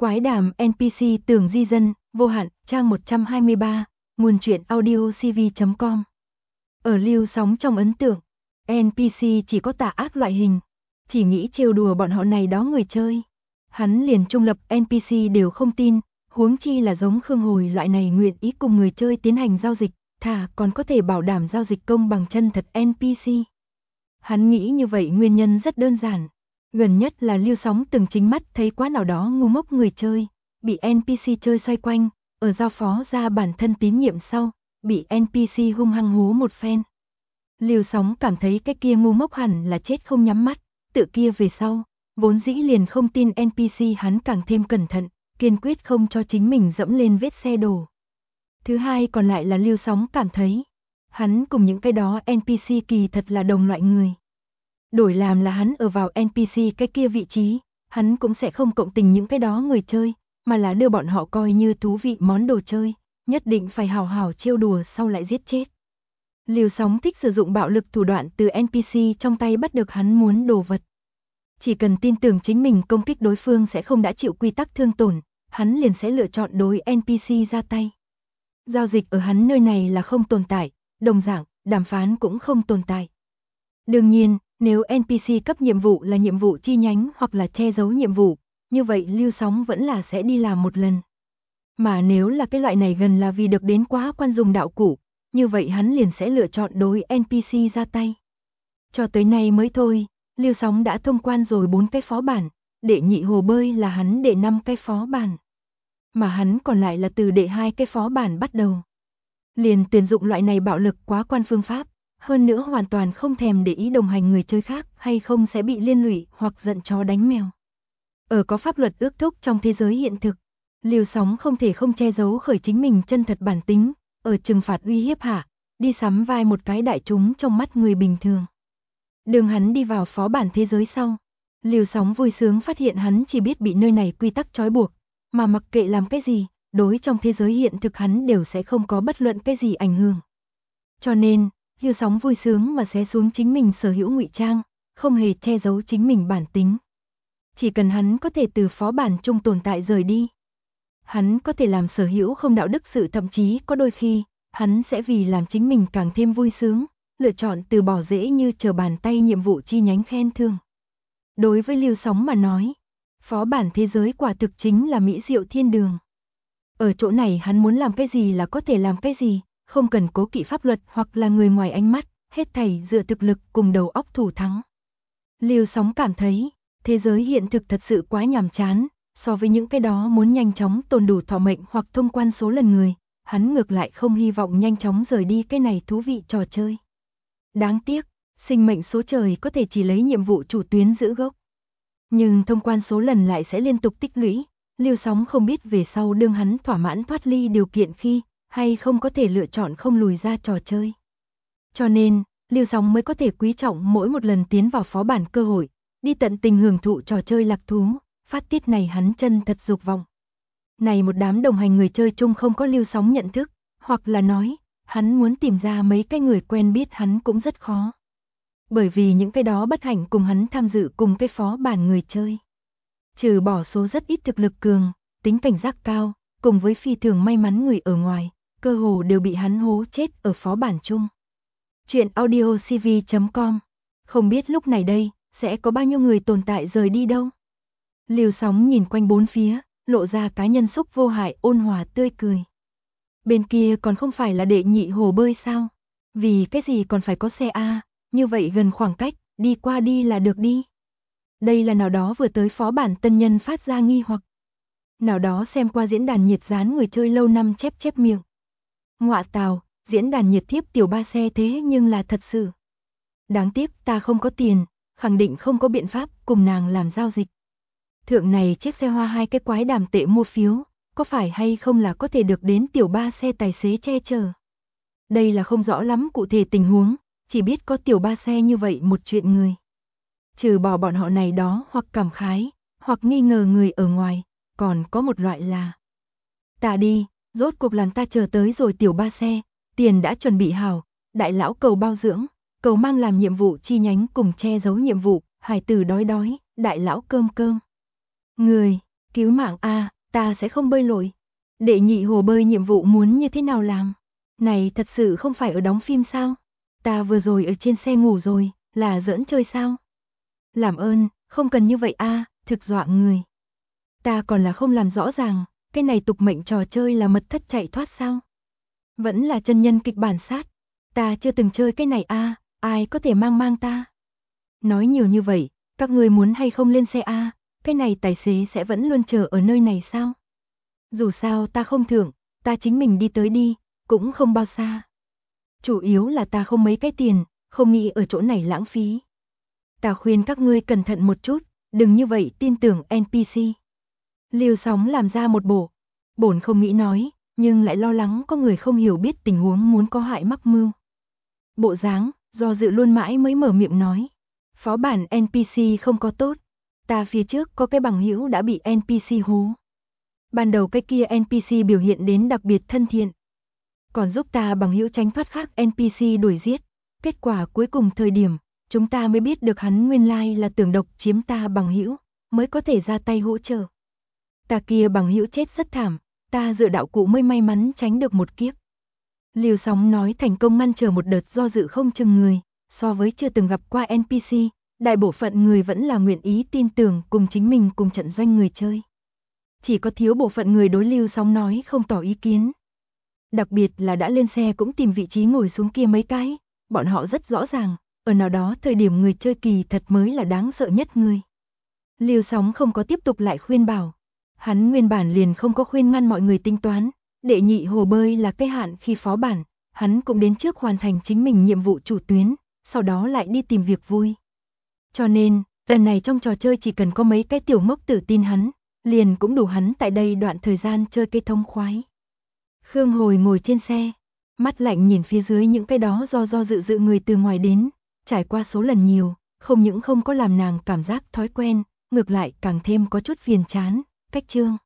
Quái đàm NPC Tường Di Dân, vô hạn, trang 123, nguồn truyện audio cv.com. Ở Lưu Sóng trong ấn tượng, NPC chỉ có tà ác loại hình, chỉ nghĩ trêu đùa bọn họ này đó người chơi. Hắn liền trung lập NPC đều không tin, huống chi là giống Khương Hồi loại này nguyện ý cùng người chơi tiến hành giao dịch, thà còn có thể bảo đảm giao dịch công bằng chân thật NPC. Hắn nghĩ như vậy nguyên nhân rất đơn giản. Gần nhất là Lưu Sóng từng chính mắt thấy quá nào đó ngu ngốc người chơi, bị NPC chơi xoay quanh, ở giao phó ra bản thân tín nhiệm sau, bị NPC hung hăng hố một phen. Lưu Sóng cảm thấy cái kia ngu ngốc hẳn là chết không nhắm mắt, tự kia về sau, vốn dĩ liền không tin NPC hắn càng thêm cẩn thận, kiên quyết không cho chính mình dẫm lên vết xe đổ. Thứ hai còn lại là Lưu Sóng cảm thấy, hắn cùng những cái đó NPC kỳ thật là đồng loại người. Đổi làm là hắn ở vào NPC cái kia vị trí, hắn cũng sẽ không cộng tình những cái đó người chơi, mà là đưa bọn họ coi như thú vị món đồ chơi, nhất định phải hào hào trêu đùa sau lại giết chết. Lưu Sóng thích sử dụng bạo lực thủ đoạn từ NPC trong tay bắt được hắn muốn đồ vật. Chỉ cần tin tưởng chính mình công kích đối phương sẽ không đã chịu quy tắc thương tổn, hắn liền sẽ lựa chọn đối NPC ra tay. Giao dịch ở hắn nơi này là không tồn tại, đồng dạng, đàm phán cũng không tồn tại. Đương nhiên, nếu NPC cấp nhiệm vụ là nhiệm vụ chi nhánh hoặc là che giấu nhiệm vụ, như vậy Lưu Sóng vẫn là sẽ đi làm một lần. Mà nếu là cái loại này gần là vì được đến quá quan dùng đạo cụ, như vậy hắn liền sẽ lựa chọn đối NPC ra tay. Cho tới nay mới thôi, Lưu Sóng đã thông quan rồi 4 cái phó bản, đệ nhị hồ bơi là hắn đệ 5 cái phó bản. Mà hắn còn lại là từ đệ 2 cái phó bản bắt đầu. Liền tuyển dụng loại này bạo lực quá quan phương pháp, hơn nữa hoàn toàn không thèm để ý đồng hành người chơi khác hay không sẽ bị liên lụy hoặc giận chó đánh mèo. Ở có pháp luật ước thúc trong thế giới hiện thực, Lưu Sóng không thể không che giấu khởi chính mình chân thật bản tính, ở trừng phạt uy hiếp hạ, đi sắm vai một cái đại chúng trong mắt người bình thường. Đường hắn đi vào phó bản thế giới sau, Lưu Sóng vui sướng phát hiện hắn chỉ biết bị nơi này quy tắc trói buộc, mà mặc kệ làm cái gì, đối trong thế giới hiện thực hắn đều sẽ không có bất luận cái gì ảnh hưởng. Cho nên, Lưu Sóng vui sướng mà xé xuống chính mình sở hữu ngụy trang, không hề che giấu chính mình bản tính. Chỉ cần hắn có thể từ phó bản chung tồn tại rời đi, hắn có thể làm sở hữu không đạo đức sự, thậm chí có đôi khi, hắn sẽ vì làm chính mình càng thêm vui sướng, lựa chọn từ bỏ dễ như trở bàn tay nhiệm vụ chi nhánh khen thưởng. Đối với Lưu Sóng mà nói, phó bản thế giới quả thực chính là mỹ diệu thiên đường. Ở chỗ này hắn muốn làm cái gì là có thể làm cái gì, không cần cố kỵ pháp luật hoặc là người ngoài ánh mắt, hết thảy dựa thực lực cùng đầu óc thủ thắng. Lưu Sóng cảm thấy, thế giới hiện thực thật sự quá nhàm chán, so với những cái đó muốn nhanh chóng tồn đủ thọ mệnh hoặc thông quan số lần người, hắn ngược lại không hy vọng nhanh chóng rời đi cái này thú vị trò chơi. Đáng tiếc, sinh mệnh số trời có thể chỉ lấy nhiệm vụ chủ tuyến giữ gốc. Nhưng thông quan số lần lại sẽ liên tục tích lũy, Lưu Sóng không biết về sau đương hắn thỏa mãn thoát ly điều kiện khi, hay không có thể lựa chọn không lùi ra trò chơi. Cho nên, Lưu Sóng mới có thể quý trọng mỗi một lần tiến vào phó bản cơ hội, đi tận tình hưởng thụ trò chơi lạc thú, phát tiết này hắn chân thật dục vọng. Này một đám đồng hành người chơi chung không có Lưu Sóng nhận thức, hoặc là nói, hắn muốn tìm ra mấy cái người quen biết hắn cũng rất khó. Bởi vì những cái đó bất hạnh cùng hắn tham dự cùng cái phó bản người chơi. Trừ bỏ số rất ít thực lực cường, tính cảnh giác cao, cùng với phi thường may mắn người ở ngoài, cơ hồ đều bị hắn hố chết ở phó bản chung. Chuyện audio cv.com. Không biết lúc này đây, sẽ có bao nhiêu người tồn tại rời đi đâu. Lưu Sóng nhìn quanh bốn phía, lộ ra cá nhân xúc vô hại ôn hòa tươi cười. Bên kia còn không phải là đệ nhị hồ bơi sao? Vì cái gì còn phải có xe A, như vậy gần khoảng cách, đi qua đi là được đi. Đây là nào đó vừa tới phó bản tân nhân phát ra nghi hoặc. Nào đó xem qua diễn đàn nhiệt dán người chơi lâu năm chép chép miệng. Ngọa tào, diễn đàn nhiệt thiếp tiểu ba xe thế nhưng là thật sự. Đáng tiếc ta không có tiền, khẳng định không có biện pháp cùng nàng làm giao dịch. Thượng này chiếc xe hoa 2 cái quái đàm tệ mua phiếu, có phải hay không là có thể được đến tiểu ba xe tài xế che chở. Đây là không rõ lắm cụ thể tình huống, chỉ biết có tiểu ba xe như vậy một chuyện người. Trừ bỏ bọn họ này đó hoặc cảm khái, hoặc nghi ngờ người ở ngoài, còn có một loại là ta đi, rốt cuộc làm ta chờ tới rồi tiểu ba xe, tiền đã chuẩn bị hảo, đại lão cầu bao dưỡng, cầu mang làm nhiệm vụ chi nhánh cùng che giấu nhiệm vụ, hải tử đói đói, đại lão cơm cơm. Người, Cứu mạng a, ta sẽ không bơi lội. Đệ nhị hồ bơi nhiệm vụ muốn như thế nào làm? Này thật sự không phải ở đóng phim sao? Ta vừa rồi ở trên xe ngủ rồi, là giỡn chơi sao? Làm ơn, không cần như vậy a, thực dọa người. Ta còn là không làm rõ ràng, cái này tục mệnh trò chơi là mật thất chạy thoát sao? Vẫn là chân nhân kịch bản sát. Ta chưa từng chơi cái này a, ai có thể mang ta? Nói nhiều như vậy, các người muốn hay không lên xe a? Cái này tài xế sẽ vẫn luôn chờ ở nơi này sao? Dù sao ta không thưởng, ta chính mình đi tới đi, cũng không bao xa. Chủ yếu là ta không mấy cái tiền, không nghĩ ở chỗ này lãng phí. Ta khuyên các ngươi cẩn thận một chút, đừng như vậy tin tưởng NPC. Lưu Sóng làm ra một bộ, bổn không nghĩ nói, nhưng lại lo lắng có người không hiểu biết tình huống muốn có hại mắc mưu. Bộ dáng, do dự luôn mãi mới mở miệng nói. Phó bản NPC không có tốt, ta phía trước có cái bằng hữu đã bị NPC hố. Ban đầu cái kia NPC biểu hiện đến đặc biệt thân thiện, còn giúp ta bằng hữu tránh thoát khác NPC đuổi giết. Kết quả cuối cùng thời điểm, chúng ta mới biết được hắn nguyên lai là tưởng độc chiếm ta bằng hữu, mới có thể ra tay hỗ trợ. Ta kia bằng hữu chết rất thảm, ta dựa đạo cụ mới may mắn tránh được một kiếp. Lưu Sóng nói thành công ngăn trở một đợt do dự không chừng người, so với chưa từng gặp qua NPC, đại bộ phận người vẫn là nguyện ý tin tưởng cùng chính mình cùng trận doanh người chơi. Chỉ có thiếu bộ phận người đối Lưu Sóng nói không tỏ ý kiến. Đặc biệt là đã lên xe cũng tìm vị trí ngồi xuống kia mấy cái, bọn họ rất rõ ràng, ở nào đó thời điểm người chơi kỳ thật mới là đáng sợ nhất người. Lưu Sóng không có tiếp tục lại khuyên bảo. Hắn nguyên bản liền không có khuyên ngăn mọi người tính toán, đệ nhị hồ bơi là cái hạn khi phó bản, hắn cũng đến trước hoàn thành chính mình nhiệm vụ chủ tuyến, sau đó lại đi tìm việc vui. Cho nên, lần này trong trò chơi chỉ cần có mấy cái tiểu ngốc tử tin hắn, liền cũng đủ hắn tại đây đoạn thời gian chơi cây thông khoái. Khương Hồi ngồi trên xe, mắt lạnh nhìn phía dưới những cái đó do dự người từ ngoài đến, trải qua số lần nhiều, không những không có làm nàng cảm giác thói quen, ngược lại càng thêm có chút phiền chán. Cách chương